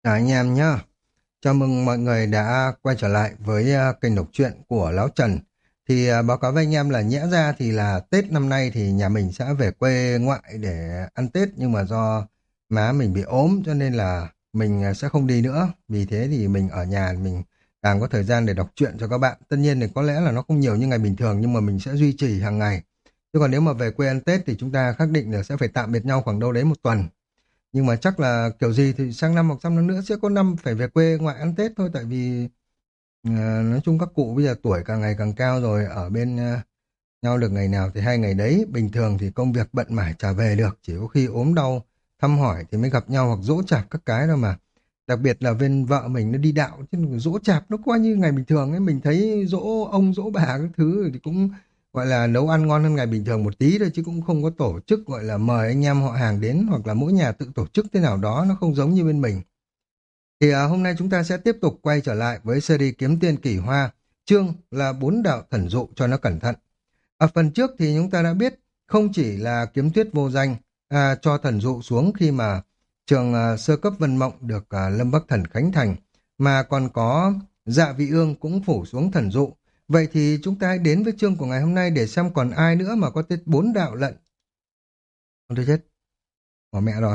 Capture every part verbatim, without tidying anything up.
Chào anh em nhá. Chào mừng mọi người đã quay trở lại với à, kênh đọc truyện của Lão Trần. Thì à, báo cáo với anh em là nhẽ ra thì là Tết năm nay thì nhà mình sẽ về quê ngoại để ăn Tết, nhưng mà do má mình bị ốm cho nên là mình à, sẽ không đi nữa. Vì thế thì mình ở nhà mình càng có thời gian để đọc truyện cho các bạn. Tất nhiên thì có lẽ là nó không nhiều như ngày bình thường, nhưng mà mình sẽ duy trì hàng ngày. Chứ còn nếu mà về quê ăn Tết thì chúng ta xác định là sẽ phải tạm biệt nhau khoảng đâu đấy một tuần. Nhưng mà chắc là kiểu gì thì sang năm hoặc sang năm nữa sẽ có năm phải về quê ngoại ăn Tết thôi, tại vì ờ, nói chung các cụ bây giờ tuổi càng ngày càng cao rồi, ở bên ờ, nhau được ngày nào thì hai ngày đấy, bình thường thì công việc bận mải chả về được, chỉ có khi ốm đau thăm hỏi thì mới gặp nhau hoặc giỗ chạp các cái đâu mà. Đặc biệt là bên vợ mình nó đi đạo, chứ giỗ chạp nó coi như ngày bình thường ấy, mình thấy giỗ ông giỗ bà các thứ thì cũng gọi là nấu ăn ngon hơn ngày bình thường một tí thôi, chứ cũng không có tổ chức gọi là mời anh em họ hàng đến, hoặc là mỗi nhà tự tổ chức thế nào đó, nó không giống như bên mình. Thì à, hôm nay chúng ta sẽ tiếp tục quay trở lại với series Kiếm Tiên Kỳ Hoa, chương là bốn đạo thần dụ cho nó cẩn thận. Ở phần trước thì chúng ta đã biết không chỉ là kiếm tuyết vô danh à, cho thần dụ xuống khi mà trường à, sơ cấp Vân Mộng được à, Lâm Bắc Thần khánh thành, mà còn có Dạ Vị Ương cũng phủ xuống thần dụ. Vậy thì chúng ta hãy đến với chương của ngày hôm nay để xem còn ai nữa mà có tới bốn đạo lận. Ôi tôi chết, bỏ mẹ rồi.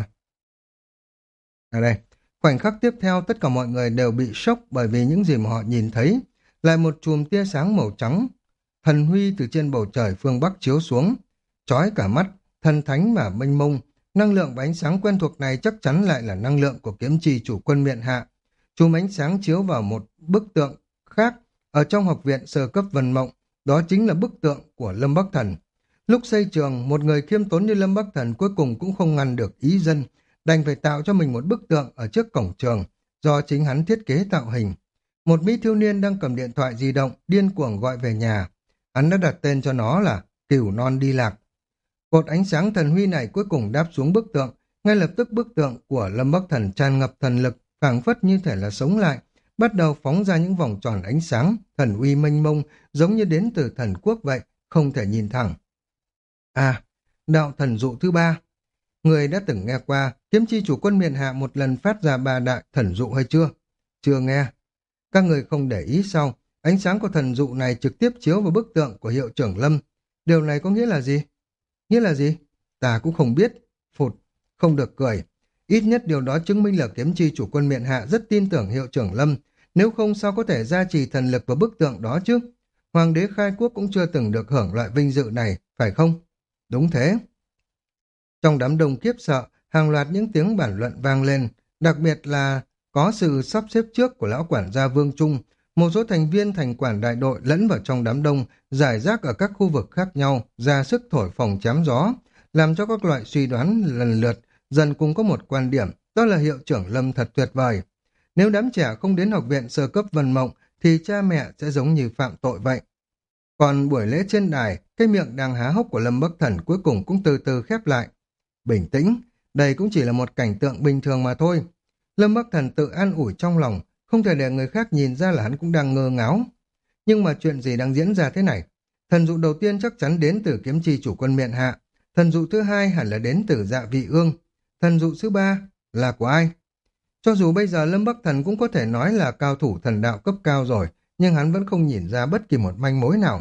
Ở đây, khoảnh khắc tiếp theo tất cả mọi người đều bị sốc bởi vì những gì mà họ nhìn thấy. Lại một chùm tia sáng màu trắng, thần huy từ trên bầu trời phương Bắc chiếu xuống, chói cả mắt, thần thánh mà mênh mông. Năng lượng và ánh sáng quen thuộc này chắc chắn lại là năng lượng của kiếm trì chủ quân miện hạ. Chùm ánh sáng chiếu vào một bức tượng khác ở trong học viện sơ cấp Vân Mộng, đó chính là bức tượng của Lâm Bắc Thần. Lúc xây trường, một người khiêm tốn như Lâm Bắc Thần cuối cùng cũng không ngăn được ý dân, đành phải tạo cho mình một bức tượng ở trước cổng trường, do chính hắn thiết kế tạo hình. Một mỹ thiếu niên đang cầm điện thoại di động, điên cuồng gọi về nhà. Hắn đã đặt tên cho nó là Cửu Non Đi Lạc. Cột ánh sáng thần huy này cuối cùng đáp xuống bức tượng, ngay lập tức bức tượng của Lâm Bắc Thần tràn ngập thần lực, phảng phất như thể là sống lại, bắt đầu phóng ra những vòng tròn ánh sáng, thần uy mênh mông, giống như đến từ thần quốc vậy, không thể nhìn thẳng. À, đạo thần dụ thứ ba. Người đã từng nghe qua kiếm chi chủ quân miền hạ một lần phát ra ba đại thần dụ hay chưa? Chưa nghe. Các người không để ý sao? Ánh sáng của thần dụ này trực tiếp chiếu vào bức tượng của hiệu trưởng Lâm. Điều này có nghĩa là gì? Nghĩa là gì? Ta cũng không biết. Phụt, không được cười. Ít nhất điều đó chứng minh là kiếm chi chủ quân miện hạ rất tin tưởng hiệu trưởng Lâm. Nếu không sao có thể gia trì thần lực vào bức tượng đó chứ? Hoàng đế khai quốc cũng chưa từng được hưởng loại vinh dự này, phải không? Đúng thế. Trong đám đông kiếp sợ, hàng loạt những tiếng bàn luận vang lên, đặc biệt là có sự sắp xếp trước của lão quản gia Vương Trung, một số thành viên thành quản đại đội lẫn vào trong đám đông, giải rác ở các khu vực khác nhau, ra sức thổi phồng chém gió, làm cho các loại suy đoán lần lượt dần cùng có một quan điểm, đó là hiệu trưởng Lâm thật tuyệt vời. Nếu đám trẻ không đến học viện sơ cấp Vân Mộng, thì cha mẹ sẽ giống như phạm tội vậy. Còn buổi lễ trên đài, cái miệng đang há hốc của Lâm Bắc Thần cuối cùng cũng từ từ khép lại. Bình tĩnh, đây cũng chỉ là một cảnh tượng bình thường mà thôi. Lâm Bắc Thần tự an ủi trong lòng, không thể để người khác nhìn ra là hắn cũng đang ngơ ngáo. Nhưng mà chuyện gì đang diễn ra thế này? Thần dụ đầu tiên chắc chắn đến từ kiếm chi chủ quân miện hạ. Thần dụ thứ hai hẳn là đến từ Dạ Vị Ương. Thần dụ thứ ba là của ai? Cho dù bây giờ Lâm Bắc Thần cũng có thể nói là cao thủ thần đạo cấp cao rồi, nhưng hắn vẫn không nhìn ra bất kỳ một manh mối nào.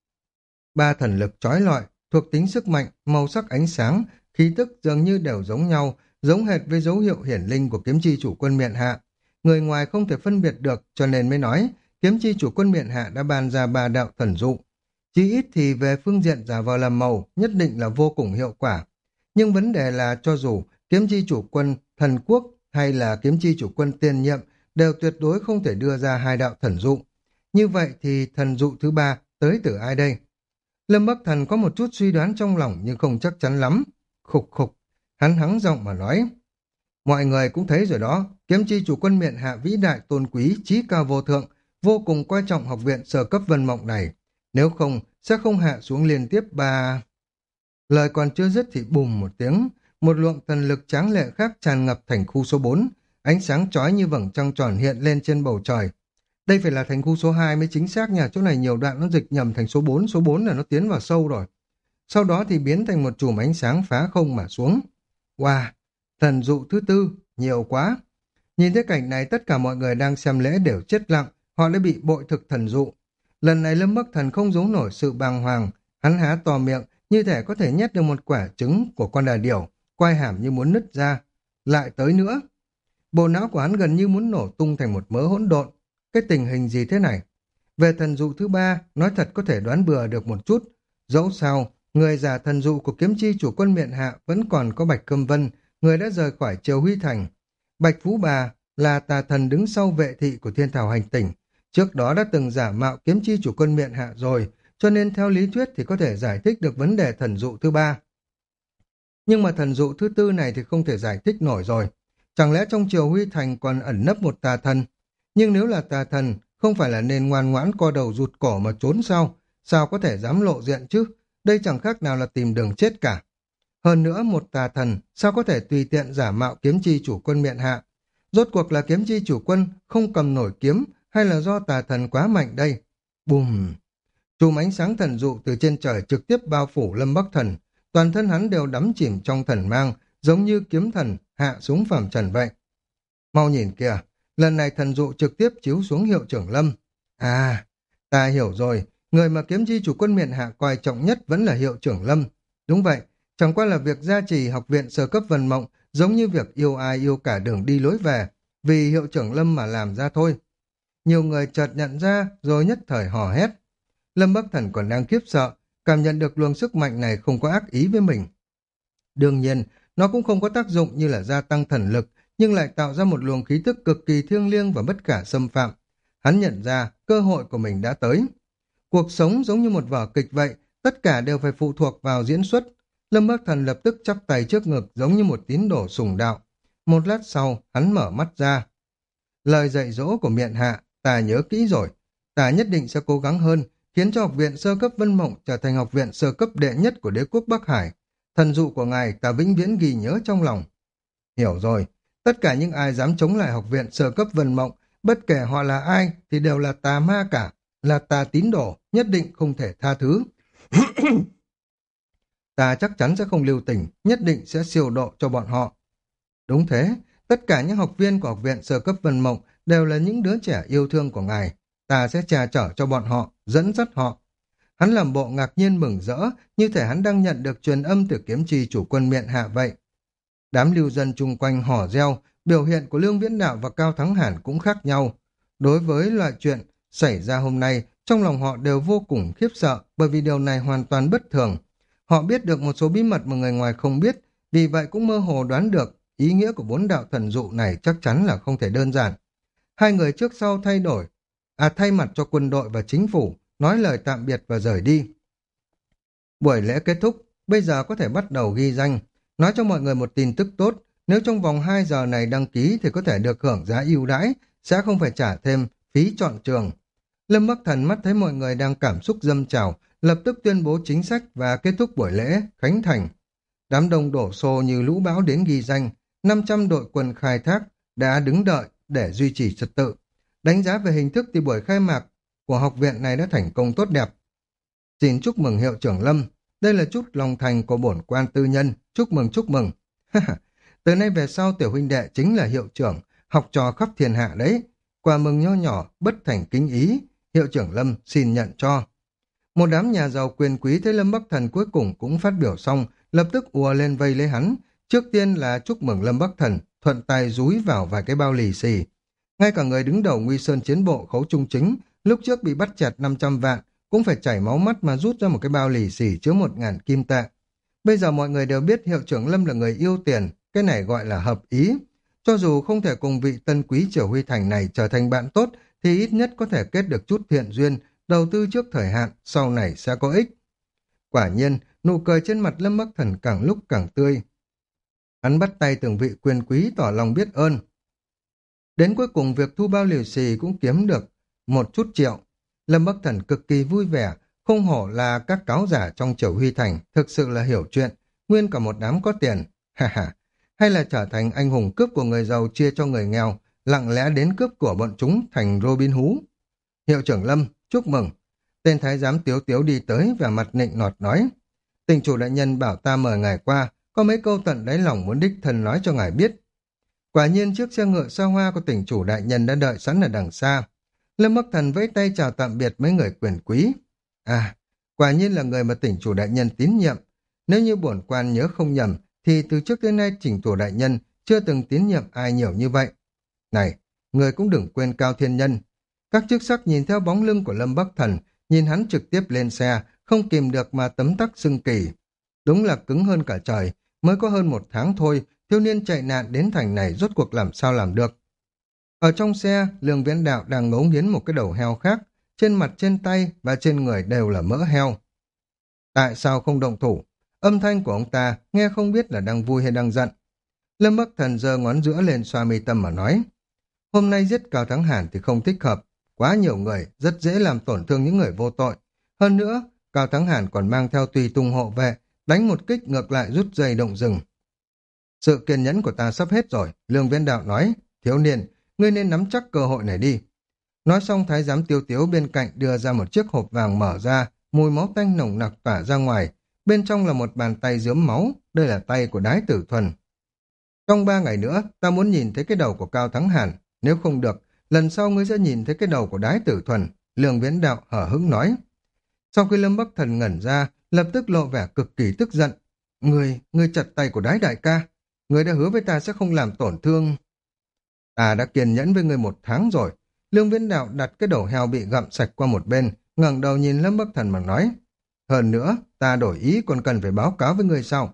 Ba thần lực trói lọi, thuộc tính sức mạnh, màu sắc ánh sáng, khí tức dường như đều giống nhau, giống hệt với dấu hiệu hiển linh của kiếm chi chủ quân miện hạ. Người ngoài không thể phân biệt được, cho nên mới nói kiếm chi chủ quân miện hạ đã ban ra ba đạo thần dụ. Chỉ ít thì về phương diện giả vờ làm màu, nhất định là vô cùng hiệu quả. Nhưng vấn đề là cho dù kiếm chi chủ quân thần quốc hay là kiếm chi chủ quân tiền nhiệm đều tuyệt đối không thể đưa ra hai đạo thần dụ. Như vậy thì thần dụ thứ ba tới từ ai đây? Lâm Bắc Thần có một chút suy đoán trong lòng nhưng không chắc chắn lắm. Khục khục, hắn hắng giọng mà nói. Mọi người cũng thấy rồi đó, kiếm chi chủ quân miện hạ vĩ đại tôn quý, trí cao vô thượng, vô cùng coi trọng học viện sơ cấp Vân Mộng này. Nếu không, sẽ không hạ xuống liên tiếp ba... Lời còn chưa dứt thì bùm một tiếng, một luồng thần lực tráng lệ khác tràn ngập thành khu số bốn, ánh sáng chói như vầng trăng tròn hiện lên trên bầu trời. Đây phải là thành khu số hai mới chính xác nha, chỗ này nhiều đoạn nó dịch nhầm thành số bốn, số bốn là nó tiến vào sâu rồi. Sau đó thì biến thành một chùm ánh sáng phá không mà xuống. Wow, thần dụ thứ tư, nhiều quá. Nhìn thấy cảnh này, tất cả mọi người đang xem lễ đều chết lặng, họ đã bị bội thực thần dụ. Lần này Lâm Bắc Thần không giấu nổi sự bàng hoàng, hắn há to miệng, như thể có thể nhét được một quả trứng của con đà điểu, quai hàm như muốn nứt ra. Lại tới nữa. Bộ não của hắn gần như muốn nổ tung thành một mớ hỗn độn. Cái tình hình gì thế này? Về thần dụ thứ ba, nói thật có thể đoán bừa được một chút. Dẫu sao, người giả thần dụ của kiếm chi chủ quân miện hạ vẫn còn có Bạch Câm Vân, người đã rời khỏi Triều Huy Thành. Bạch Phú Bà là tà thần đứng sau vệ thị của thiên thảo hành tỉnh. Trước đó đã từng giả mạo kiếm chi chủ quân miện hạ rồi, cho nên theo lý thuyết thì có thể giải thích được vấn đề thần dụ thứ ba. Nhưng mà thần dụ thứ tư này thì không thể giải thích nổi rồi. Chẳng lẽ trong Triều Huy Thành còn ẩn nấp một tà thần? Nhưng nếu là tà thần, không phải là nên ngoan ngoãn co đầu rụt cổ mà trốn sao? Sao có thể dám lộ diện chứ? Đây chẳng khác nào là tìm đường chết cả. Hơn nữa, một tà thần sao có thể tùy tiện giả mạo kiếm chi chủ quân miện hạ? Rốt cuộc là kiếm chi chủ quân không cầm nổi kiếm hay là do tà thần quá mạnh đây? Bùm! Chùm ánh sáng thần dụ từ trên trời trực tiếp bao phủ Lâm Bắc Thần. Toàn thân hắn đều đắm chìm trong thần mang, giống như kiếm thần hạ xuống phàm trần vậy. Mau nhìn kìa, lần này thần dụ trực tiếp chiếu xuống hiệu trưởng Lâm. À, ta hiểu rồi, người mà kiếm chi chủ quân miện hạ coi trọng nhất vẫn là hiệu trưởng Lâm. Đúng vậy, chẳng qua là việc gia trì học viện sơ cấp Vân Mộng giống như việc yêu ai yêu cả đường đi lối về, vì hiệu trưởng Lâm mà làm ra thôi. Nhiều người chợt nhận ra rồi nhất thời hò hét. Lâm Bắc Thần còn đang khiếp sợ, cảm nhận được luồng sức mạnh này không có ác ý với mình. Đương nhiên, nó cũng không có tác dụng như là gia tăng thần lực, nhưng lại tạo ra một luồng khí tức cực kỳ thiêng liêng và bất khả xâm phạm. Hắn nhận ra cơ hội của mình đã tới. Cuộc sống giống như một vở kịch vậy, tất cả đều phải phụ thuộc vào diễn xuất. Lâm Bắc Thần lập tức chắp tay trước ngực giống như một tín đồ sùng đạo. Một lát sau, hắn mở mắt ra. Lời dạy dỗ của miện hạ, ta nhớ kỹ rồi. Ta nhất định sẽ cố gắng hơn, khiến cho học viện sơ cấp Vân Mộng trở thành học viện sơ cấp đệ nhất của đế quốc Bắc Hải. Thần dụ của ngài ta vĩnh viễn ghi nhớ trong lòng. Hiểu rồi, tất cả những ai dám chống lại học viện sơ cấp Vân Mộng, bất kể họ là ai thì đều là tà ma cả, là tà tín đồ, nhất định không thể tha thứ. Ta chắc chắn sẽ không lưu tình, nhất định sẽ siêu độ cho bọn họ. Đúng thế, tất cả những học viên của học viện sơ cấp Vân Mộng đều là những đứa trẻ yêu thương của ngài. Ta sẽ trà trở cho bọn họ, dẫn dắt họ. Hắn làm bộ ngạc nhiên mừng rỡ, như thể hắn đang nhận được truyền âm từ kiếm chi chủ quân miện hạ vậy. Đám lưu dân chung quanh hò reo, biểu hiện của Lương Viễn Đạo và Cao Thắng Hàn cũng khác nhau. Đối với loại chuyện xảy ra hôm nay, trong lòng họ đều vô cùng khiếp sợ, bởi vì điều này hoàn toàn bất thường. Họ biết được một số bí mật mà người ngoài không biết, vì vậy cũng mơ hồ đoán được ý nghĩa của bốn đạo thần dụ này chắc chắn là không thể đơn giản. Hai người trước sau thay đổi, à thay mặt cho quân đội và chính phủ, nói lời tạm biệt và rời đi. Buổi lễ kết thúc, bây giờ có thể bắt đầu ghi danh. Nói cho mọi người một tin tức tốt, nếu trong vòng hai giờ này đăng ký thì có thể được hưởng giá ưu đãi, sẽ không phải trả thêm phí chọn trường. Lâm Bắc Thần mắt thấy mọi người đang cảm xúc dâng trào, lập tức tuyên bố chính sách và kết thúc buổi lễ khánh thành. Đám đông đổ xô như lũ bão đến ghi danh, năm trăm đội quân khai thác đã đứng đợi để duy trì trật tự. Đánh giá về hình thức thì buổi khai mạc của học viện này đã thành công tốt đẹp. Xin chúc mừng hiệu trưởng Lâm, đây là chút lòng thành của bổn quan tư nhân, chúc mừng chúc mừng. Từ nay về sau tiểu huynh đệ chính là hiệu trưởng, học trò khắp thiên hạ đấy. Quà mừng nho nhỏ, bất thành kính ý, hiệu trưởng Lâm xin nhận cho. Một đám nhà giàu quyền quý thấy Lâm Bắc Thần cuối cùng cũng phát biểu xong, lập tức ùa lên vây lấy hắn. Trước tiên là chúc mừng Lâm Bắc Thần, thuận tay dúi vào vài cái bao lì xì. Ngay cả người đứng đầu Nguy Sơn chiến bộ Khấu Trung Chính, lúc trước bị bắt chẹt năm trăm vạn, cũng phải chảy máu mắt mà rút ra một cái bao lì xì chứa một ngàn kim tệ. Bây giờ mọi người đều biết hiệu trưởng Lâm là người yêu tiền, cái này gọi là hợp ý. Cho dù không thể cùng vị tân quý Triều Huy Thành này trở thành bạn tốt, thì ít nhất có thể kết được chút thiện duyên, đầu tư trước thời hạn, sau này sẽ có ích. Quả nhiên, nụ cười trên mặt Lâm Bắc Thần càng lúc càng tươi. Hắn bắt tay từng vị quyền quý tỏ lòng biết ơn. Đến cuối cùng việc thu bao lì xì cũng kiếm được một chút triệu. Lâm Bắc Thần cực kỳ vui vẻ, không hổ là các cáo giả trong Triều Huy Thành, thực sự là hiểu chuyện, nguyên cả một đám có tiền. Ha ha, hay là trở thành anh hùng cướp của người giàu chia cho người nghèo, lặng lẽ đến cướp của bọn chúng thành Robin Hood. Hiệu trưởng Lâm, chúc mừng. Tên thái giám Tiếu Tiếu đi tới và mặt nịnh nọt nói. Tỉnh chủ đại nhân bảo ta mời ngài qua, có mấy câu tận đáy lòng muốn đích thân nói cho ngài biết. Quả nhiên chiếc xe ngựa xa hoa của tỉnh chủ đại nhân đã đợi sẵn ở đằng xa. Lâm Bắc Thần vẫy tay chào tạm biệt mấy người quyền quý. À, quả nhiên là người mà tỉnh chủ đại nhân tín nhiệm. Nếu như bổn quan nhớ không nhầm, thì từ trước đến nay tỉnh chủ đại nhân chưa từng tín nhiệm ai nhiều như vậy. Này, người cũng đừng quên Cao Thiên Nhân. Các chức sắc nhìn theo bóng lưng của Lâm Bắc Thần, nhìn hắn trực tiếp lên xe, không kìm được mà tấm tắc xưng kỳ. Đúng là cứng hơn cả trời, mới có hơn một tháng thôi, thiếu niên chạy nạn đến thành này rốt cuộc làm sao làm được. Ở trong xe, Lương Viễn Đạo đang ngấu nghiến một cái đầu heo khác, trên mặt trên tay và trên người đều là mỡ heo. Tại sao không động thủ? Âm thanh của ông ta nghe không biết là đang vui hay đang giận. Lâm Bắc Thần giơ ngón giữa lên xoa mi tâm mà nói. Hôm nay giết Cao Thắng Hàn thì không thích hợp. Quá nhiều người, rất dễ làm tổn thương những người vô tội. Hơn nữa, Cao Thắng Hàn còn mang theo tùy tùng hộ vệ, đánh một kích ngược lại rút dây động rừng. Sự kiên nhẫn của ta sắp hết rồi, Lương Viễn Đạo nói. Thiếu niên, ngươi nên nắm chắc cơ hội này đi. Nói xong thái giám Tiêu Tiếu bên cạnh đưa ra một chiếc hộp vàng mở ra, mùi máu tanh nồng nặc tỏa ra ngoài. Bên trong là một bàn tay rướm máu, đây là tay của Đái Tử Thuần. Trong ba ngày nữa, ta muốn nhìn thấy cái đầu của Cao Thắng Hàn. Nếu không được, lần sau ngươi sẽ nhìn thấy cái đầu của Đái Tử Thuần. Lương Viễn Đạo hở hững nói. Sau khi Lâm Bắc Thần ngẩn ra, lập tức lộ vẻ cực kỳ tức giận. Ngươi, ngươi chặt tay của Đái đại ca. Ngươi đã hứa với ta sẽ không làm tổn thương. Ta đã kiên nhẫn với ngươi một tháng rồi. Lương Viễn Đạo đặt cái đầu heo bị gặm sạch qua một bên, ngẩng đầu nhìn Lâm Bắc Thần mà nói. Hơn nữa, ta đổi ý còn cần phải báo cáo với ngươi sau.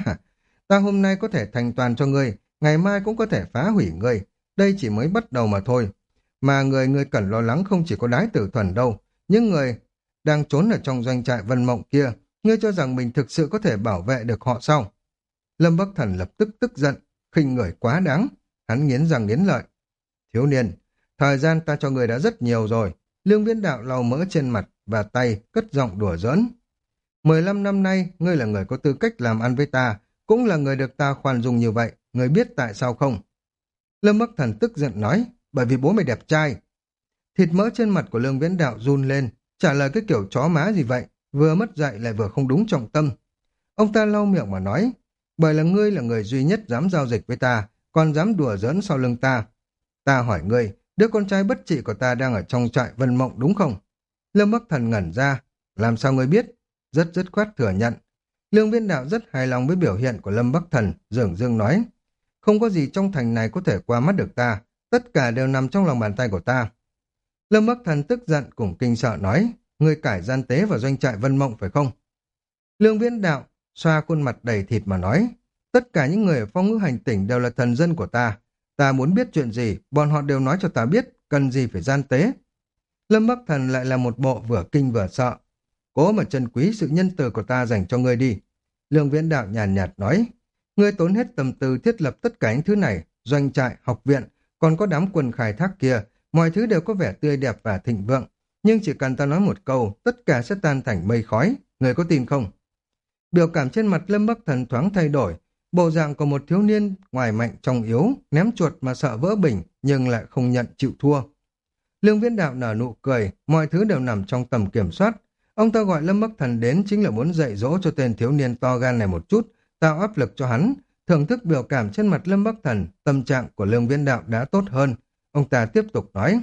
Ta hôm nay có thể thành toàn cho ngươi, ngày mai cũng có thể phá hủy ngươi. Đây chỉ mới bắt đầu mà thôi. Mà người ngươi cần lo lắng không chỉ có Đái Tử Thuần đâu. Những người đang trốn ở trong doanh trại Vân Mộng kia, ngươi cho rằng mình thực sự có thể bảo vệ được họ sao? Lâm Bắc Thần lập tức tức giận, khinh người quá đáng. Hắn nghiến răng nghiến lợi. Thiếu niên, thời gian ta cho người đã rất nhiều rồi. Lương Viễn Đạo lau mỡ trên mặt và tay, cất giọng đùa giỡn. Mười lăm năm nay, ngươi là người có tư cách làm ăn với ta, cũng là người được ta khoan dung như vậy. Ngươi biết tại sao không? Lâm Bắc Thần tức giận nói, bởi vì bố mày đẹp trai. Thịt mỡ trên mặt của Lương Viễn Đạo run lên, trả lời cái kiểu chó má gì vậy, vừa mất dạy lại vừa không đúng trọng tâm. Ông ta lau miệng mà nói, bởi là ngươi là người duy nhất dám giao dịch với ta, còn dám đùa giỡn sau lưng ta. Ta hỏi ngươi, đứa con trai bất trị của ta đang ở trong trại Vân Mộng đúng không? Lâm Bắc Thần ngẩn ra, làm sao ngươi biết? Rất dứt khoát thừa nhận. Lương Viễn Đạo rất hài lòng với biểu hiện của Lâm Bắc Thần, dường dưng nói, không có gì trong thành này có thể qua mắt được ta, tất cả đều nằm trong lòng bàn tay của ta. Lâm Bắc Thần tức giận cùng kinh sợ nói, ngươi cải gian tế vào doanh trại Vân Mộng phải không? Lương Viễn Đạo xoa khuôn mặt đầy thịt mà nói, tất cả những người ở Phong Ngữ Hành Tỉnh đều là thần dân của ta. Ta muốn biết chuyện gì, bọn họ đều nói cho ta biết, cần gì phải gian tế. Lâm Bắc Thần lại là một bộ vừa kinh vừa sợ. Cố mà trân quý sự nhân từ của ta dành cho ngươi đi. Lương Viễn Đạo nhàn nhạt, nhạt nói, ngươi tốn hết tâm tư thiết lập tất cả những thứ này, doanh trại, học viện, còn có đám quân khai thác kia, mọi thứ đều có vẻ tươi đẹp và thịnh vượng. Nhưng chỉ cần ta nói một câu, tất cả sẽ tan thành mây khói. Ngươi có tin không? Biểu cảm trên mặt Lâm Bắc Thần thoáng thay đổi, bộ dạng của một thiếu niên ngoài mạnh trong yếu, ném chuột mà sợ vỡ bình, nhưng lại không nhận chịu thua. Lương Viễn Đạo nở nụ cười, mọi thứ đều nằm trong tầm kiểm soát. Ông ta gọi Lâm Bắc Thần đến chính là muốn dạy dỗ cho tên thiếu niên to gan này một chút, tạo áp lực cho hắn. Thưởng thức biểu cảm trên mặt Lâm Bắc Thần, tâm trạng của Lương Viễn Đạo đã tốt hơn. Ông ta tiếp tục nói,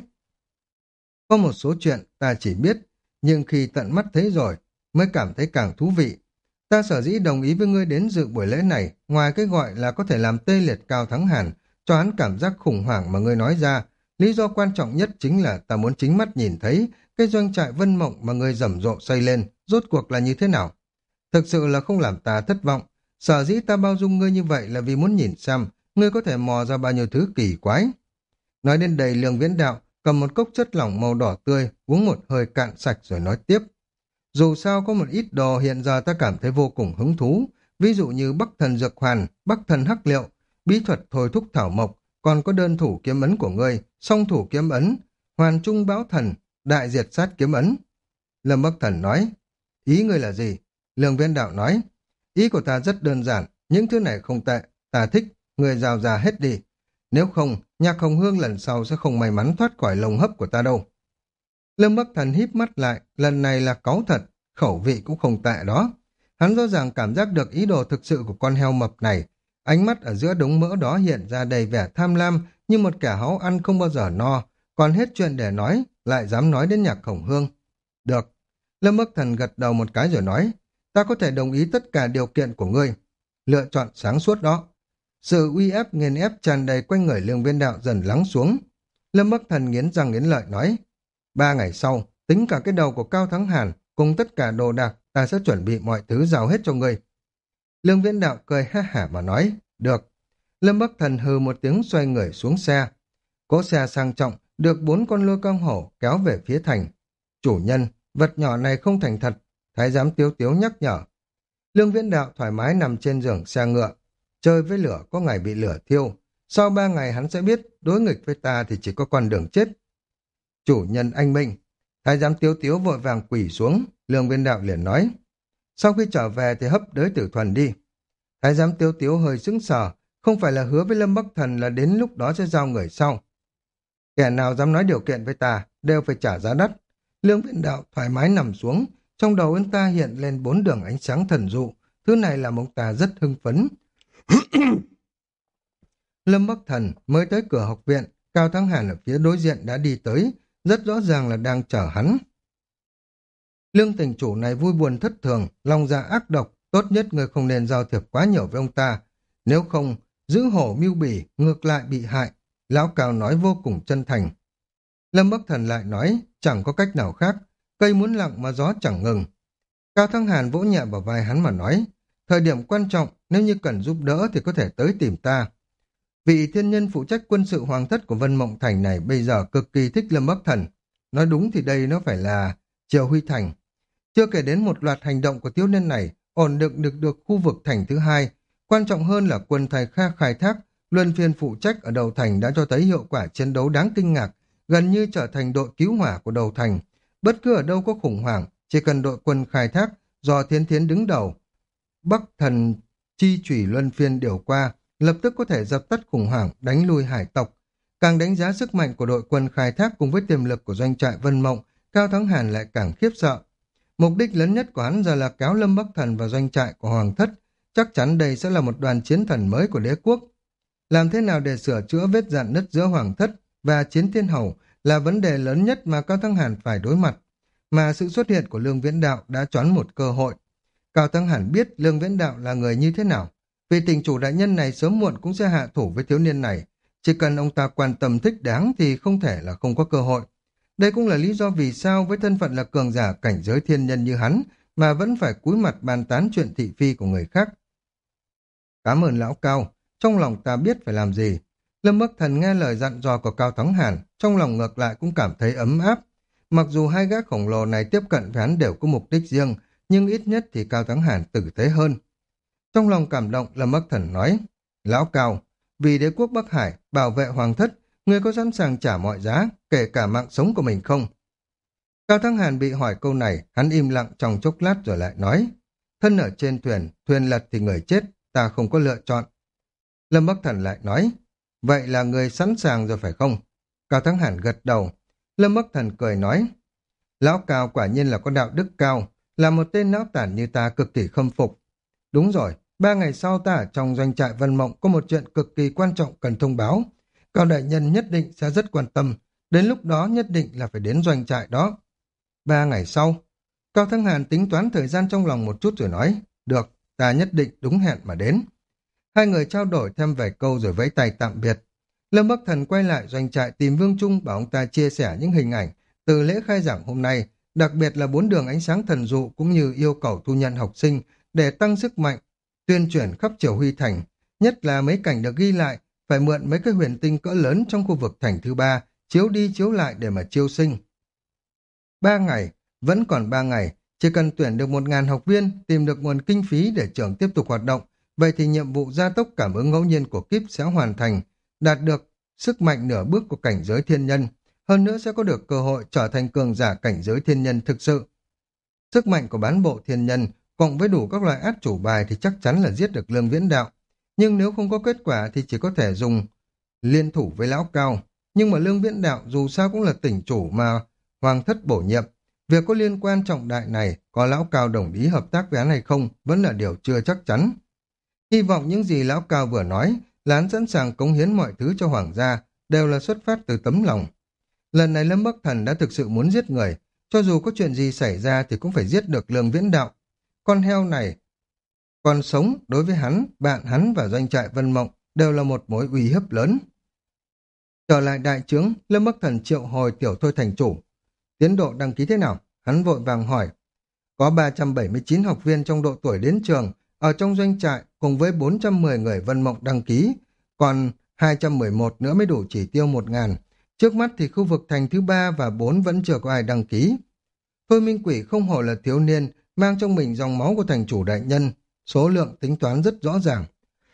có một số chuyện ta chỉ biết, nhưng khi tận mắt thấy rồi, mới cảm thấy càng thú vị. Ta sở dĩ đồng ý với ngươi đến dự buổi lễ này, ngoài cái gọi là có thể làm tê liệt Cao Thắng Hàn, cho hắn cảm giác khủng hoảng mà ngươi nói ra, lý do quan trọng nhất chính là ta muốn chính mắt nhìn thấy cái doanh trại Vân Mộng mà ngươi rầm rộ xây lên, rốt cuộc là như thế nào. Thực sự là không làm ta thất vọng, sở dĩ ta bao dung ngươi như vậy là vì muốn nhìn xem ngươi có thể mò ra bao nhiêu thứ kỳ quái. Nói đến đây Lương Viễn Đạo cầm một cốc chất lỏng màu đỏ tươi, uống một hơi cạn sạch rồi nói tiếp. Dù sao có một ít đồ hiện giờ ta cảm thấy vô cùng hứng thú, ví dụ như Bắc Thần Dược Hoàn, Bắc Thần Hắc Liệu, bí thuật thôi thúc thảo mộc, còn có đơn thủ kiếm ấn của ngươi, song thủ kiếm ấn, Hoàn Trung Báo Thần, Đại Diệt Sát kiếm ấn. Lâm Bắc Thần nói, ý ngươi là gì? Lương Viễn Đạo nói, ý của ta rất đơn giản, những thứ này không tệ, ta thích, ngươi rào ra hết đi. Nếu không, Nhạc Hồng Hương lần sau sẽ không may mắn thoát khỏi lồng hấp của ta đâu. Lâm Bắc Thần híp mắt lại, lần này là cáu thật, khẩu vị cũng không tệ đó. Hắn rõ ràng cảm giác được ý đồ thực sự của con heo mập này, Ánh mắt ở giữa đống mỡ đó hiện ra đầy vẻ tham lam, như một kẻ háu ăn không bao giờ no, còn hết chuyện để nói, lại dám nói đến nhạc khổng hương. Được. Lâm Bắc Thần gật đầu một cái rồi nói, ta có thể đồng ý tất cả điều kiện của ngươi. Lựa chọn sáng suốt đó. Sự uy ép nghiền ép tràn đầy quanh người Lương Viên Đạo dần lắng xuống. Lâm Bắc Thần nghiến răng nghiến lợi nói, ba ngày sau, tính cả cái đầu của Cao Thắng Hàn, cùng tất cả đồ đạc, ta sẽ chuẩn bị mọi thứ giao hết cho ngươi. Lương Viễn Đạo cười ha hả mà nói, được. Lâm Bắc Thần hừ một tiếng xoay người xuống xe. Cỗ xe sang trọng, được bốn con lôi cong hổ kéo về phía thành. Chủ nhân, vật nhỏ này không thành thật, thái giám Tiếu Tiếu nhắc nhở. Lương Viễn Đạo thoải mái nằm trên giường xe ngựa. Chơi với lửa có ngày bị lửa thiêu. Sau ba ngày hắn sẽ biết, đối nghịch với ta thì chỉ có con đường chết. Chủ nhân anh minh. Thái giám Tiếu Tiếu vội vàng quỳ xuống, Lương Viễn Đạo liền nói. Sau khi trở về thì hấp đới tử thuần đi. Thái giám Tiếu Tiếu hơi sững sờ, không phải là hứa với Lâm Bắc Thần là đến lúc đó sẽ giao người sau. Kẻ nào dám nói điều kiện với ta, đều phải trả giá đắt. Lương Viễn Đạo thoải mái nằm xuống, trong đầu ông ta hiện lên bốn đường ánh sáng thần dụ, thứ này làm ông ta rất hưng phấn. Lâm Bắc Thần mới tới cửa học viện, Cao Thắng Hàn ở phía đối diện đã đi tới, rất rõ ràng là đang chờ hắn. Lương tỉnh chủ này vui buồn thất thường, lòng dạ ác độc, tốt nhất người không nên giao thiệp quá nhiều với ông ta. Nếu không, giữ hổ mưu bỉ, ngược lại bị hại. Lão Cao nói vô cùng chân thành. Lâm Bắc Thần lại nói, chẳng có cách nào khác, cây muốn lặng mà gió chẳng ngừng. Cao Thắng Hàn vỗ nhẹ vào vai hắn mà nói, thời điểm quan trọng, nếu như cần giúp đỡ thì có thể tới tìm ta. Vị thiên nhân phụ trách quân sự hoàng thất của Vân Mộng Thành này bây giờ cực kỳ thích Lâm Bắc Thần. Nói đúng thì đây nó phải là Triều Huy Thành. Chưa kể đến một loạt hành động của thiếu niên này, ổn định được được khu vực thành thứ hai. Quan trọng hơn là quân Thái Kha khai thác, luân phiên phụ trách ở đầu thành đã cho thấy hiệu quả chiến đấu đáng kinh ngạc, gần như trở thành đội cứu hỏa của đầu thành. Bất cứ ở đâu có khủng hoảng, chỉ cần đội quân khai thác do Thiên Thiến đứng đầu, Bắc Thần chi chủy luân phiên điều qua, lập tức có thể dập tắt khủng hoảng, đánh lui hải tộc. Càng đánh giá sức mạnh của đội quân khai thác cùng với tiềm lực của doanh trại Vân Mộng, Cao Thắng Hàn lại càng khiếp sợ. Mục đích lớn nhất của hắn giờ là kéo Lâm Bắc Thần vào doanh trại của Hoàng thất. Chắc chắn đây sẽ là một đoàn chiến thần mới của đế quốc. Làm thế nào để sửa chữa vết rạn nứt giữa Hoàng thất và Chiến Thiên Hầu là vấn đề lớn nhất mà Cao Thắng Hàn phải đối mặt. Mà sự xuất hiện của Lương Viễn Đạo đã choán một cơ hội. Cao Thắng Hàn biết Lương Viễn Đạo là người như thế nào. Vì tình chủ đại nhân này sớm muộn cũng sẽ hạ thủ với thiếu niên này. Chỉ cần ông ta quan tâm thích đáng thì không thể là không có cơ hội. Đây cũng là lý do vì sao với thân phận là cường giả cảnh giới thiên nhân như hắn mà vẫn phải cúi mặt bàn tán chuyện thị phi của người khác. Cảm ơn lão Cao, trong lòng ta biết phải làm gì. Lâm Bắc Thần nghe lời dặn dò của Cao Thắng Hàn, trong lòng ngược lại cũng cảm thấy ấm áp. Mặc dù hai gã khổng lồ này tiếp cận với hắn đều có mục đích riêng, nhưng ít nhất thì Cao Thắng Hàn tử tế hơn. Trong lòng cảm động, Lâm Bắc Thần nói, lão Cao, vì đế quốc Bắc Hải, bảo vệ hoàng thất, người có sẵn sàng trả mọi giá, kể cả mạng sống của mình không? Cao Thắng Hàn bị hỏi câu này, hắn im lặng trong chốc lát rồi lại nói, thân ở trên thuyền, thuyền lật thì người chết, ta không có lựa chọn. Lâm Bắc Thần lại nói, vậy là người sẵn sàng rồi phải không? Cao Thắng Hàn gật đầu. Lâm Bắc Thần cười nói, lão Cao quả nhiên là có đạo đức cao, là một tên não tản như ta cực kỳ khâm phục. Đúng rồi, ba ngày sau ta ở trong doanh trại Vân Mộng có một chuyện cực kỳ quan trọng cần thông báo. Cao đại nhân nhất định sẽ rất quan tâm, đến lúc đó nhất định là phải đến doanh trại đó. Ba ngày sau, Cao Thắng Hàn tính toán thời gian trong lòng một chút rồi nói, được, ta nhất định đúng hẹn mà đến. Hai người trao đổi thêm vài câu rồi vẫy tay tạm biệt. Lâm Bắc Thần quay lại doanh trại tìm Vương Trung bảo ông ta chia sẻ những hình ảnh từ lễ khai giảng hôm nay, đặc biệt là bốn đường ánh sáng thần dụ cũng như yêu cầu thu nhận học sinh để tăng sức mạnh, tuyên truyền khắp Triều Huy Thành, nhất là mấy cảnh được ghi lại, phải mượn mấy cái huyền tinh cỡ lớn trong khu vực thành thứ ba, chiếu đi chiếu lại để mà chiêu sinh. Ba ngày, vẫn còn ba ngày, chỉ cần tuyển được một ngàn học viên, tìm được nguồn kinh phí để trường tiếp tục hoạt động, vậy thì nhiệm vụ gia tốc cảm ứng ngẫu nhiên của kíp sẽ hoàn thành, đạt được sức mạnh nửa bước của cảnh giới thiên nhân, hơn nữa sẽ có được cơ hội trở thành cường giả cảnh giới thiên nhân thực sự. Sức mạnh của bán bộ thiên nhân cộng với đủ các loại át chủ bài thì chắc chắn là giết được Lương Viễn Đạo, nhưng nếu không có kết quả thì chỉ có thể dùng liên thủ với lão Cao. Nhưng mà Lương Viễn Đạo dù sao cũng là tỉnh chủ mà Hoàng thất bổ nhiệm, việc có liên quan trọng đại này có lão Cao đồng ý hợp tác với hắn hay không vẫn là điều chưa chắc chắn. Hy vọng những gì lão Cao vừa nói là hắn sẵn sàng cống hiến mọi thứ cho hoàng gia, đều là xuất phát từ tấm lòng. Lần này Lâm Bắc Thần đã thực sự muốn giết người, cho dù có chuyện gì xảy ra thì cũng phải giết được Lương Viễn Đạo. Con heo này còn sống, đối với hắn, bạn hắn và doanh trại Vân Mộng đều là một mối uy hiếp lớn. Trở lại đại trướng, Lâm Bắc Thần triệu hồi Tiểu Thôi thành chủ. Tiến độ đăng ký thế nào? Hắn vội vàng hỏi. Có ba trăm bảy mươi chín học viên trong độ tuổi đến trường, ở trong doanh trại cùng với bốn trăm mười người Vân Mộng đăng ký, còn hai trăm mười một nữa mới đủ chỉ tiêu một nghìn. Trước mắt thì khu vực thành thứ ba và bốn vẫn chưa có ai đăng ký. Thôi Minh Quỷ không hổ là thiếu niên, mang trong mình dòng máu của thành chủ đại nhân, số lượng tính toán rất rõ ràng.